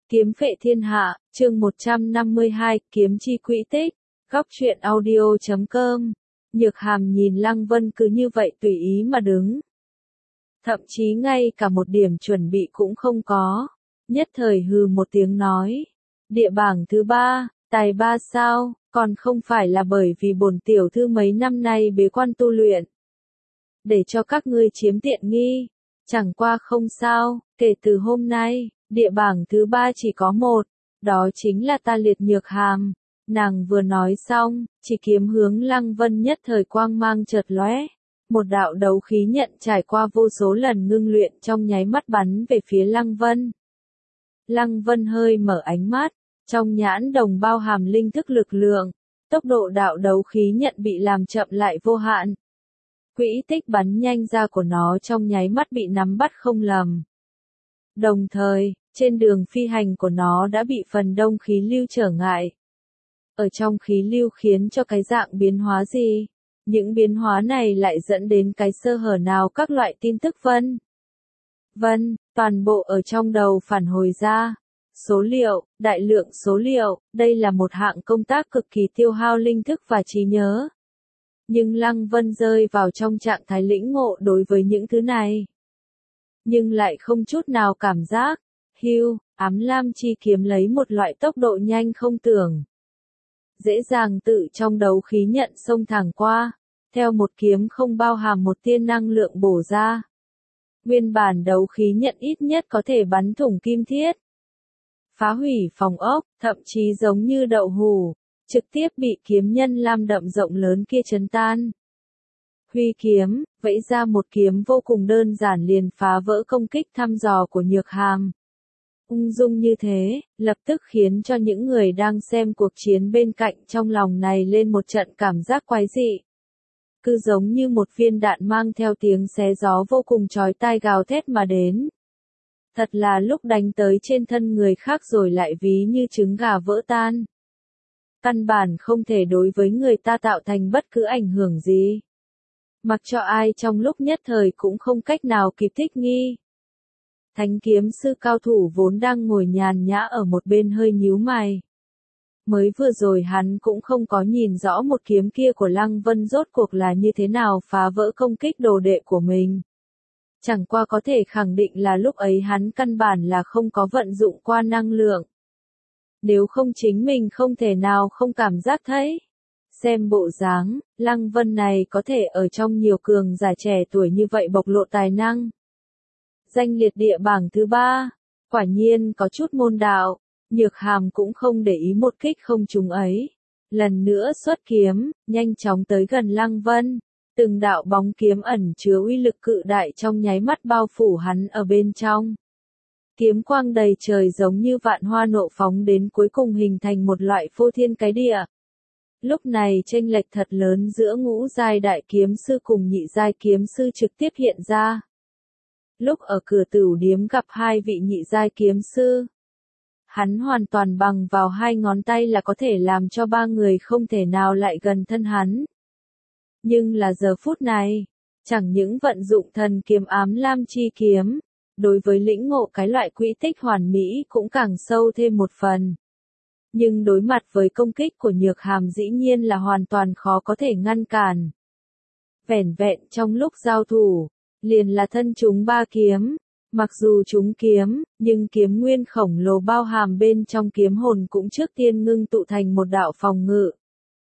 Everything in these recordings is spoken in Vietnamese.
Kiếm phệ thiên hạ, chương 152, kiếm chi quỹ tích, góc truyện audio.com. Nhược Hàm nhìn Lăng Vân cứ như vậy tùy ý mà đứng. Thậm chí ngay cả một điểm chuẩn bị cũng không có. Nhất thời hừ một tiếng nói. Địa bảng thứ 3, tài 3 sao, còn không phải là bởi vì bổn tiểu thư mấy năm nay bế quan tu luyện. Để cho các ngươi chiếm tiện nghi. Chẳng qua không sao, kể từ hôm nay, địa bảng thứ 3 chỉ có một, đó chính là ta Liệt Nhược Hàm. Nàng vừa nói xong, chỉ kiếm hướng Lăng Vân nhất thời quang mang chợt lóe. Một đạo đấu khí nhận trải qua vô số lần ngưng luyện trong nháy mắt bắn về phía Lăng Vân. Lăng Vân hơi mở ánh mắt, trong nhãn đồng bao hàm linh thức lực lượng, tốc độ đạo đấu khí nhận bị làm chậm lại vô hạn. Quỹ tích bắn nhanh ra của nó trong nháy mắt bị nắm bắt không lầm. Đồng thời, trên đường phi hành của nó đã bị phần đông khí lưu trở ngại. Ở trong khí lưu khiến cho cái dạng biến hóa gì? Những biến hóa này lại dẫn đến cái sơ hở nào các loại tin tức toàn bộ ở trong đầu phản hồi ra. Số liệu, đại lượng số liệu, đây là một hạng công tác cực kỳ tiêu hao linh thức và trí nhớ. Nhưng Lăng Vân rơi vào trong trạng thái lĩnh ngộ đối với những thứ này. Nhưng lại không chút nào cảm giác, ám lam chi kiếm lấy một loại tốc độ nhanh không tưởng. Dễ dàng tự trong đấu khí nhận xông thẳng qua, theo một kiếm không bao hàm một tia năng lượng bổ ra. Nguyên bản đấu khí nhận ít nhất có thể bắn thủng kim thiết, phá hủy phòng ốc, thậm chí giống như đậu hũ, trực tiếp bị kiếm nhân lam đậm rộng lớn kia chấn tan. Huy kiếm, vẫy ra một kiếm vô cùng đơn giản liền phá vỡ công kích thăm dò của Nhược Hàm. Ung dung như thế, lập tức khiến cho những người đang xem cuộc chiến bên cạnh trong lòng này lên một trận cảm giác quái dị. Cứ giống như một viên đạn mang theo tiếng xé gió vô cùng chói tai gào thét mà đến. Thật là lúc đánh tới trên thân người khác rồi lại ví như trứng gà vỡ tan. Căn bản không thể đối với người ta tạo thành bất cứ ảnh hưởng gì. Mặc cho ai trong lúc nhất thời cũng không cách nào kịp thích nghi. Thánh kiếm sư cao thủ vốn đang ngồi nhàn nhã ở một bên hơi nhíu mày. Mới vừa rồi hắn cũng không có nhìn rõ một kiếm kia của Lăng Vân rốt cuộc là như thế nào phá vỡ công kích đồ đệ của mình. Chẳng qua có thể khẳng định là lúc ấy hắn căn bản là không có vận dụng qua năng lượng. Nếu không chính mình không thể nào không cảm giác thấy. Xem bộ dáng, Lăng Vân này có thể ở trong nhiều cường giả trẻ tuổi như vậy bộc lộ tài năng. Danh liệt địa bảng thứ 3, quả nhiên có chút môn đạo, Nhược Hàm cũng không để ý một kích không trúng ấy. Lần nữa xuất kiếm, nhanh chóng tới gần Lăng Vân, từng đạo bóng kiếm ẩn chứa uy lực cự đại trong nháy mắt bao phủ hắn ở bên trong. Kiếm quang đầy trời giống như vạn hoa nộ phóng đến cuối cùng hình thành một loại phô thiên cái địa. Lúc này chênh lệch thật lớn giữa ngũ giai đại kiếm sư cùng nhị giai kiếm sư trực tiếp hiện ra. Lúc ở cửa tửu điếm gặp hai vị nhị giai kiếm sư, hắn hoàn toàn bằng vào hai ngón tay là có thể làm cho ba người không thể nào lại gần thân hắn. Nhưng là giờ phút này, chẳng những vận dụng thần kiếm ám lam chi kiếm, đối với lĩnh ngộ cái loại quỹ tích hoàn mỹ cũng càng sâu thêm một phần. Nhưng đối mặt với công kích của Nhược Hàm dĩ nhiên là hoàn toàn khó có thể ngăn cản. Vẻn vẹn trong lúc giao thủ, liền là thân chúng ba kiếm. Mặc dù chúng kiếm, nhưng kiếm nguyên khổng lồ bao hàm bên trong kiếm hồn cũng trước tiên ngưng tụ thành một đạo phòng ngự.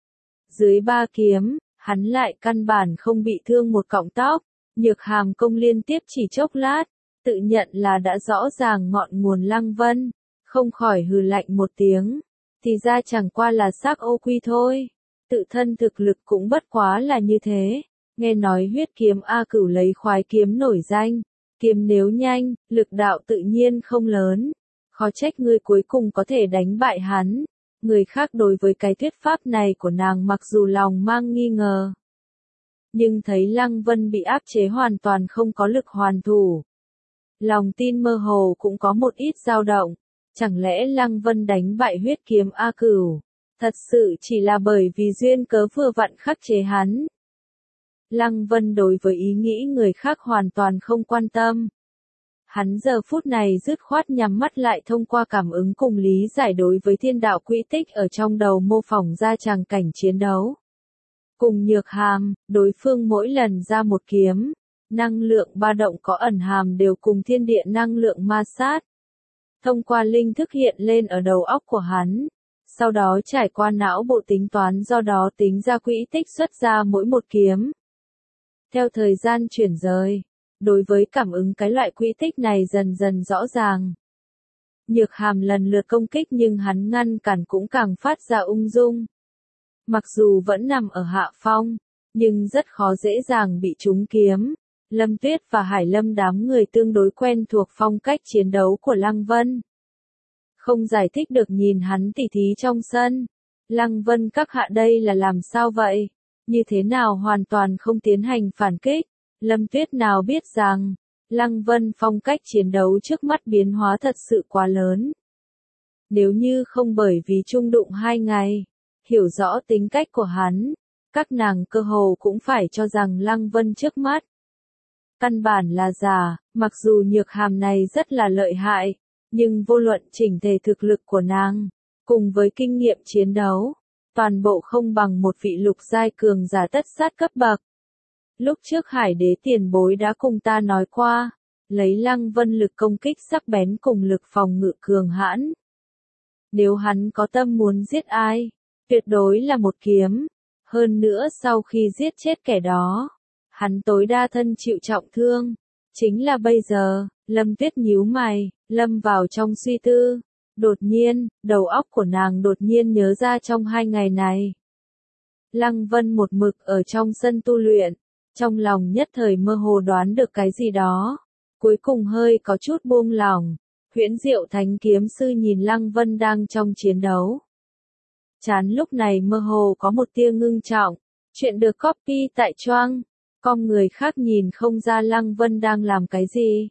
Dưới ba kiếm, hắn lại căn bản không bị thương một cọng tóc. Nhược Hàm công liên tiếp chỉ chốc lát, tự nhận là đã rõ ràng ngọn nguồn. Lăng Vân không khỏi hừ lạnh một tiếng, thì ra chẳng qua là xác ô quy thôi. Tự thân thực lực cũng bất quá là như thế. Nghe nói huyết kiếm A Cửu lấy khoái kiếm nổi danh. Kiếm nếu nhanh, lực đạo tự nhiên không lớn. Khó trách ngươi cuối cùng có thể đánh bại hắn. Người khác đối với cái thuyết pháp này của nàng mặc dù lòng mang nghi ngờ. Nhưng thấy Lăng Vân bị áp chế hoàn toàn không có lực hoàn thủ. Lòng tin mơ hồ cũng có một ít dao động. Chẳng lẽ Lăng Vân đánh bại huyết kiếm A Cửu? Thật sự chỉ là bởi vì duyên cớ vừa vặn khắc chế hắn. Lăng Vân đối với ý nghĩ người khác hoàn toàn không quan tâm. Hắn giờ phút này dứt khoát nhắm mắt lại thông qua cảm ứng cùng lý giải đối với thiên đạo quỹ tích ở trong đầu mô phỏng ra tràng cảnh chiến đấu. Cùng Nhược Hàm, đối phương mỗi lần ra một kiếm, năng lượng ba động có ẩn hàm đều cùng thiên địa năng lượng ma sát. Thông qua linh thức hiện lên ở đầu óc của hắn, sau đó trải qua não bộ tính toán do đó tính ra quỹ tích xuất ra mỗi một kiếm. Theo thời gian chuyển rời, đối với cảm ứng cái loại quỹ tích này dần dần rõ ràng. Nhược Hàm lần lượt công kích nhưng hắn ngăn cản cũng càng phát ra ung dung. Mặc dù vẫn nằm ở hạ phong, nhưng rất khó dễ dàng bị trúng kiếm. Lâm Tuyết và Hải Lâm đám người tương đối quen thuộc phong cách chiến đấu của Lăng Vân. Không giải thích được nhìn hắn tỉ thí trong sân. Lăng Vân các hạ đây là làm sao vậy? Như thế nào hoàn toàn không tiến hành phản kích? Lâm Tuyết nào biết rằng, Lăng Vân phong cách chiến đấu trước mắt biến hóa thật sự quá lớn. Nếu như không bởi vì chung đụng 2 ngày, hiểu rõ tính cách của hắn, các nàng cơ hồ cũng phải cho rằng Lăng Vân trước mắt căn bản là giả, mặc dù Nhược Hàm này rất là lợi hại, nhưng vô luận chỉnh thể thực lực của nàng, cùng với kinh nghiệm chiến đấu, toàn bộ không bằng một vị lục giai cường giả tất sát cấp bậc. Lúc trước Hải Đế tiền bối đã cùng ta nói qua, lấy Lăng Vân lực công kích sắc bén cùng lực phòng ngự cường hãn. Nếu hắn có tâm muốn giết ai, tuyệt đối là một kiếm, hơn nữa sau khi giết chết kẻ đó, hắn tối đa thân chịu trọng thương. Chính là bây giờ, Lâm Tuyết nhíu mày, lâm vào trong suy tư. Đột nhiên, đầu óc của nàng đột nhiên nhớ ra trong 2 ngày này. Lăng Vân một mực ở trong sân tu luyện, trong lòng nhất thời mơ hồ đoán được cái gì đó. Cuối cùng hơi có chút buông lỏng, Huyễn Diệu Thánh Kiếm Sư nhìn Lăng Vân đang trong chiến đấu. Chán lúc này mơ hồ có một tia ngưng trọng, chuyện được copy tại Choang. Con người khác nhìn không ra Lăng Vân đang làm cái gì.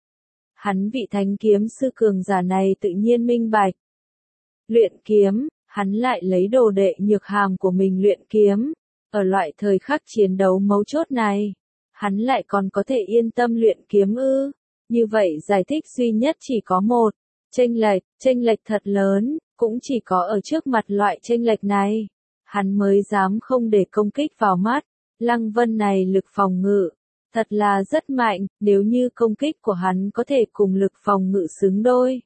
Hắn vị thánh kiếm sư cường giả này tự nhiên minh bạch. Luyện kiếm, hắn lại lấy đồ đệ Nhược Hàm của mình luyện kiếm. Ở loại thời khắc chiến đấu mấu chốt này, hắn lại còn có thể yên tâm luyện kiếm ư. Như vậy giải thích duy nhất chỉ có một, chênh lệch thật lớn, cũng chỉ có ở trước mặt loại chênh lệch này, hắn mới dám không để công kích vào mắt. Lăng Vân này lực phòng ngự, thật là rất mạnh, nếu như công kích của hắn có thể cùng lực phòng ngự xứng đôi.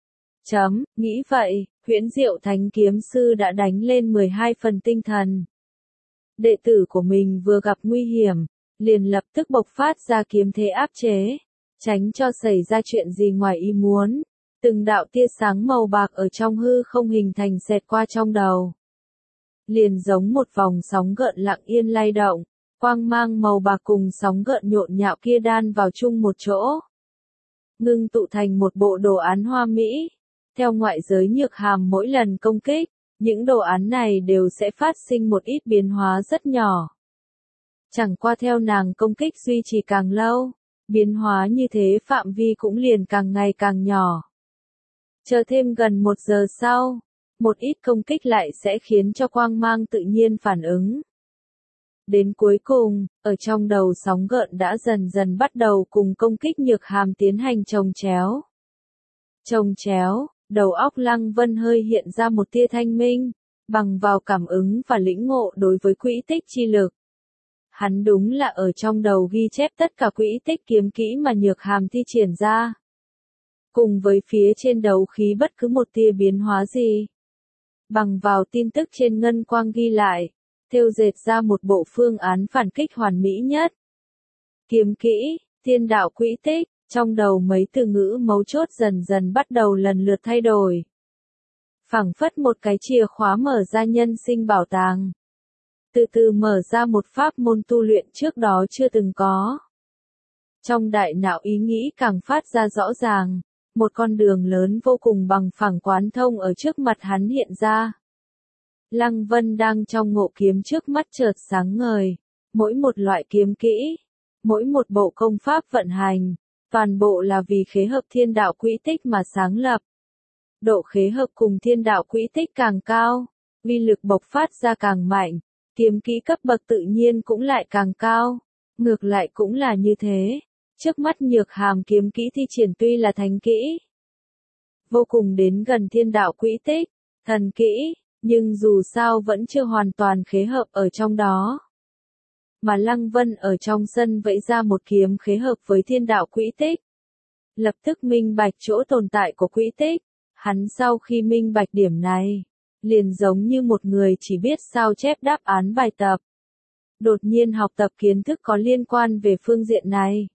Nghĩ vậy, Huyễn Diệu Thánh Kiếm Sư đã đánh lên 12 phần tinh thần. Đệ tử của mình vừa gặp nguy hiểm, liền lập tức bộc phát ra kiếm thế áp chế, tránh cho xảy ra chuyện gì ngoài ý muốn. Từng đạo tia sáng màu bạc ở trong hư không hình thành xẹt qua trong đầu. Liền giống một vòng sóng gợn lặng yên lay động, quang mang màu bạc cùng sóng gợn nhộn nhạo kia đan vào chung một chỗ. Ngưng tụ thành một bộ đồ án hoa mỹ. Theo ngoại giới Nhược Hàm mỗi lần công kích, những đồ án này đều sẽ phát sinh một ít biến hóa rất nhỏ. Chẳng qua theo nàng công kích duy trì càng lâu, biến hóa như thế phạm vi cũng liền càng ngày càng nhỏ. Chờ thêm gần 1 giờ sau, một ít công kích lại sẽ khiến cho quang mang tự nhiên phản ứng. Đến cuối cùng, ở trong đầu sóng gợn đã dần dần bắt đầu cùng công kích Nhược Hàm tiến hành chồng chéo. Chồng chéo, đầu óc Lăng Vân hơi hiện ra một tia thanh minh, bằng vào cảm ứng và lĩnh ngộ đối với quỹ tích chi lực. Hắn đúng là ở trong đầu ghi chép tất cả quỹ tích kiếm kỹ mà Nhược Hàm thi triển ra. Cùng với phía trên đấu khí bất cứ một tia biến hóa gì. Bằng vào tin tức trên ngân quang ghi lại, thêu dệt ra một bộ phương án phản kích hoàn mỹ nhất. Kiếm kỹ, thiên đạo quỹ tích, trong đầu mấy từ ngữ mấu chốt dần dần bắt đầu lần lượt thay đổi. Phảng phất một cái chìa khóa mở ra nhân sinh bảo tàng. Từ từ mở ra một pháp môn tu luyện trước đó chưa từng có. Trong đại não ý nghĩ càng phát ra rõ ràng, một con đường lớn vô cùng bằng phẳng quán thông ở trước mặt hắn hiện ra. Lăng Vân đang trong ngộ kiếm trước mắt chợt sáng ngời, mỗi một loại kiếm kỹ, mỗi một bộ công pháp vận hành, toàn bộ là vì khế hợp thiên đạo quỹ tích mà sáng lập. Độ khế hợp cùng thiên đạo quỹ tích càng cao, uy lực bộc phát ra càng mạnh, kiếm kỹ cấp bậc tự nhiên cũng lại càng cao. Ngược lại cũng là như thế, Trước mắt Nhược Hàm kiếm kỹ thi triển tuy là thánh kỹ, vô cùng đến gần thiên đạo quỹ tích, thần kỹ, nhưng dù sao vẫn chưa hoàn toàn khế hợp ở trong đó. Mà Lăng Vân ở trong sân vẫy ra một kiếm khế hợp với thiên đạo quỹ tích. Lập tức minh bạch chỗ tồn tại của quỹ tích. Hắn sau khi minh bạch điểm này, liền giống như một người chỉ biết sao chép đáp án bài tập. Đột nhiên học tập kiến thức có liên quan về phương diện này.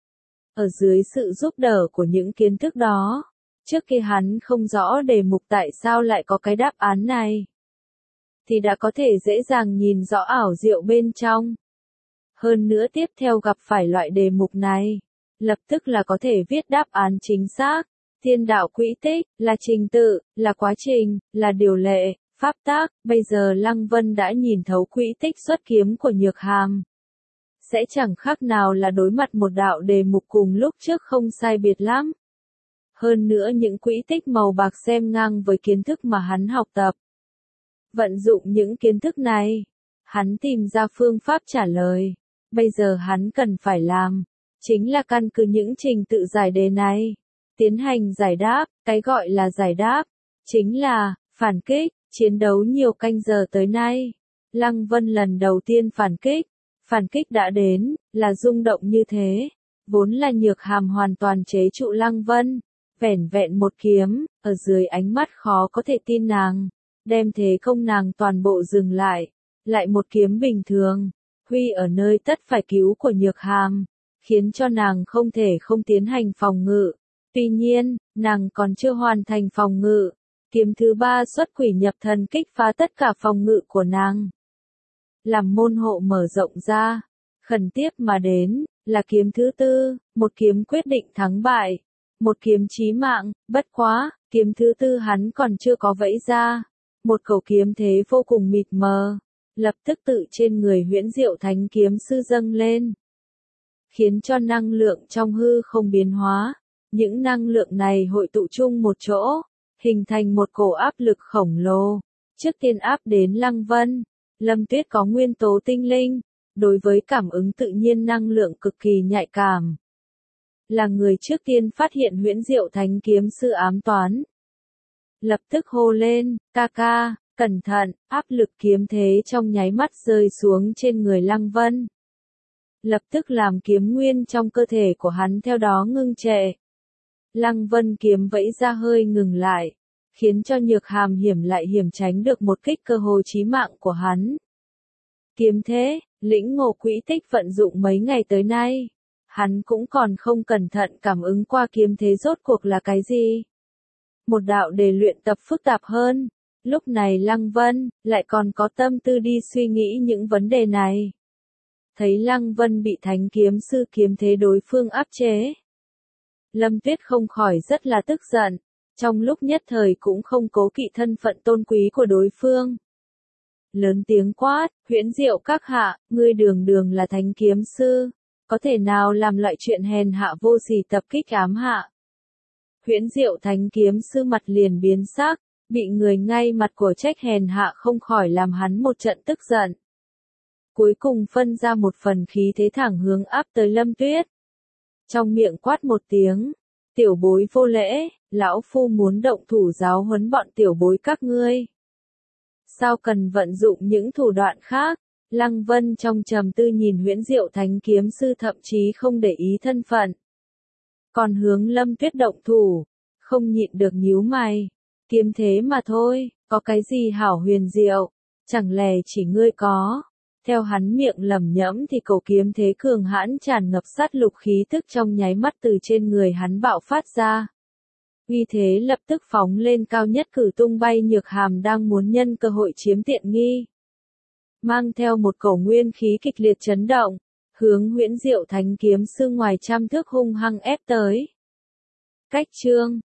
Ở dưới sự giúp đỡ của những kiến thức đó, trước khi hắn không rõ đề mục tại sao lại có cái đáp án này, thì đã có thể dễ dàng nhìn rõ ảo diệu bên trong. Hơn nữa tiếp theo gặp phải loại đề mục này, lập tức là có thể viết đáp án chính xác. Thiên đạo quỹ tích, là trình tự, là quá trình, là điều lệ, pháp tác. Bây giờ Lăng Vân đã nhìn thấu quỹ tích xuất kiếm của Nhược Hàm. Sẽ chẳng khác nào là đối mặt một đạo đề mục cùng lúc trước không sai biệt lắm. Hơn nữa những quỹ tích màu bạc xem ngang với kiến thức mà hắn học tập. Vận dụng những kiến thức này, hắn tìm ra phương pháp trả lời. Bây giờ hắn cần phải làm, chính là căn cứ những trình tự giải đề này, tiến hành giải đáp. Cái gọi là giải đáp, chính là phản kích. Chiến đấu nhiều canh giờ tới nay, Lăng Vân lần đầu tiên phản kích. Phản kích đã đến, là rung động như thế. Vốn là Nhược Hàm hoàn toàn chế trụ Lăng Vân, vẻn vẹn một kiếm, ở dưới ánh mắt khó có thể tin nàng, đem thế công nàng toàn bộ dừng lại. Lại một kiếm bình thường, huy ở nơi tất phải cứu của Nhược Hàm, khiến cho nàng không thể không tiến hành phòng ngự. Tuy nhiên, nàng còn chưa hoàn thành phòng ngự. Kiếm thứ ba xuất quỷ nhập thần kích phá tất cả phòng ngự của nàng. Làm môn hộ mở rộng ra, khẩn tiếp mà đến, là kiếm thứ tư, một kiếm quyết định thắng bại. Một kiếm chí mạng, bất quá, kiếm thứ tư hắn còn chưa có vẫy ra. Một khẩu kiếm thế vô cùng mịt mờ, lập tức tự trên người Huyễn Diệu Thánh Kiếm Sư dâng lên. Khiến cho năng lượng trong hư không biến hóa. Những năng lượng này hội tụ chung một chỗ, hình thành một cổ áp lực khổng lồ. Trước tiên áp đến Lăng Vân, Lâm Tuyết có nguyên tố tinh linh, đối với cảm ứng tự nhiên năng lượng cực kỳ nhạy cảm. Là người trước tiên phát hiện Huyễn Diệu Thánh Kiếm Sư ám toán. Lập tức hô lên, ca ca, cẩn thận, áp lực kiếm thế trong nháy mắt rơi xuống trên người Lăng Vân. Lập tức làm kiếm nguyên trong cơ thể của hắn theo đó ngưng trệ. Lăng Vân kiếm vẫy ra hơi ngừng lại, khiến cho Nhược Hàm hiểm lại hiểm tránh được một kích cơ hồ chí mạng của hắn. Kiếm thế, lĩnh ngộ quỹ tích vận dụng mấy ngày tới nay, hắn cũng còn không cẩn thận cảm ứng qua kiếm thế rốt cuộc là cái gì. Một đạo đề luyện tập phức tạp hơn, lúc này Lăng Vân lại còn có tâm tư đi suy nghĩ những vấn đề này. Thấy Lăng Vân bị Thánh Kiếm Sư kiếm thế đối phương áp chế, Lâm Tuyết không khỏi rất là tức giận, trong lúc nhất thời cũng không cố kỵ thân phận tôn quý của đối phương. Lớn tiếng quát, Huyễn Diệu các hạ, ngươi đường đường là Thánh Kiếm Sư, có thể nào làm loại chuyện hèn hạ vô sỉ tập kích ám hạ. Huyễn Diệu Thánh Kiếm Sư mặt liền biến sắc, bị người ngay mặt của trách hèn hạ không khỏi làm hắn một trận tức giận. Cuối cùng phân ra một phần khí thế thẳng hướng áp tới Lâm Tuyết. Trong miệng quát một tiếng, tiểu bối vô lễ, lão phu muốn động thủ giáo huấn bọn tiểu bối các ngươi. Sao cần vận dụng những thủ đoạn khác? Lăng Vân trong trầm tư nhìn Huyễn Diệu Thánh Kiếm Sư thậm chí không để ý thân phận. Còn hướng Lâm Tuyết động thủ, không nhịn được nhíu mày. Kiếm thế mà thôi, có cái gì hảo huyền diệu, chẳng lẽ chỉ ngươi có. Theo hắn miệng lẩm nhẩm thì cổ kiếm thế cường hãn tràn ngập sát lục khí tức trong nháy mắt từ trên người hắn bạo phát ra. Uy thế lập tức phóng lên cao nhất cử tung bay Nhược Hàm đang muốn nhân cơ hội chiếm tiện nghi. Mang theo một cổ nguyên khí kịch liệt chấn động, hướng Huyễn Diệu Thánh Kiếm Sư ngoài trăm thước hung hăng ép tới. Cách chương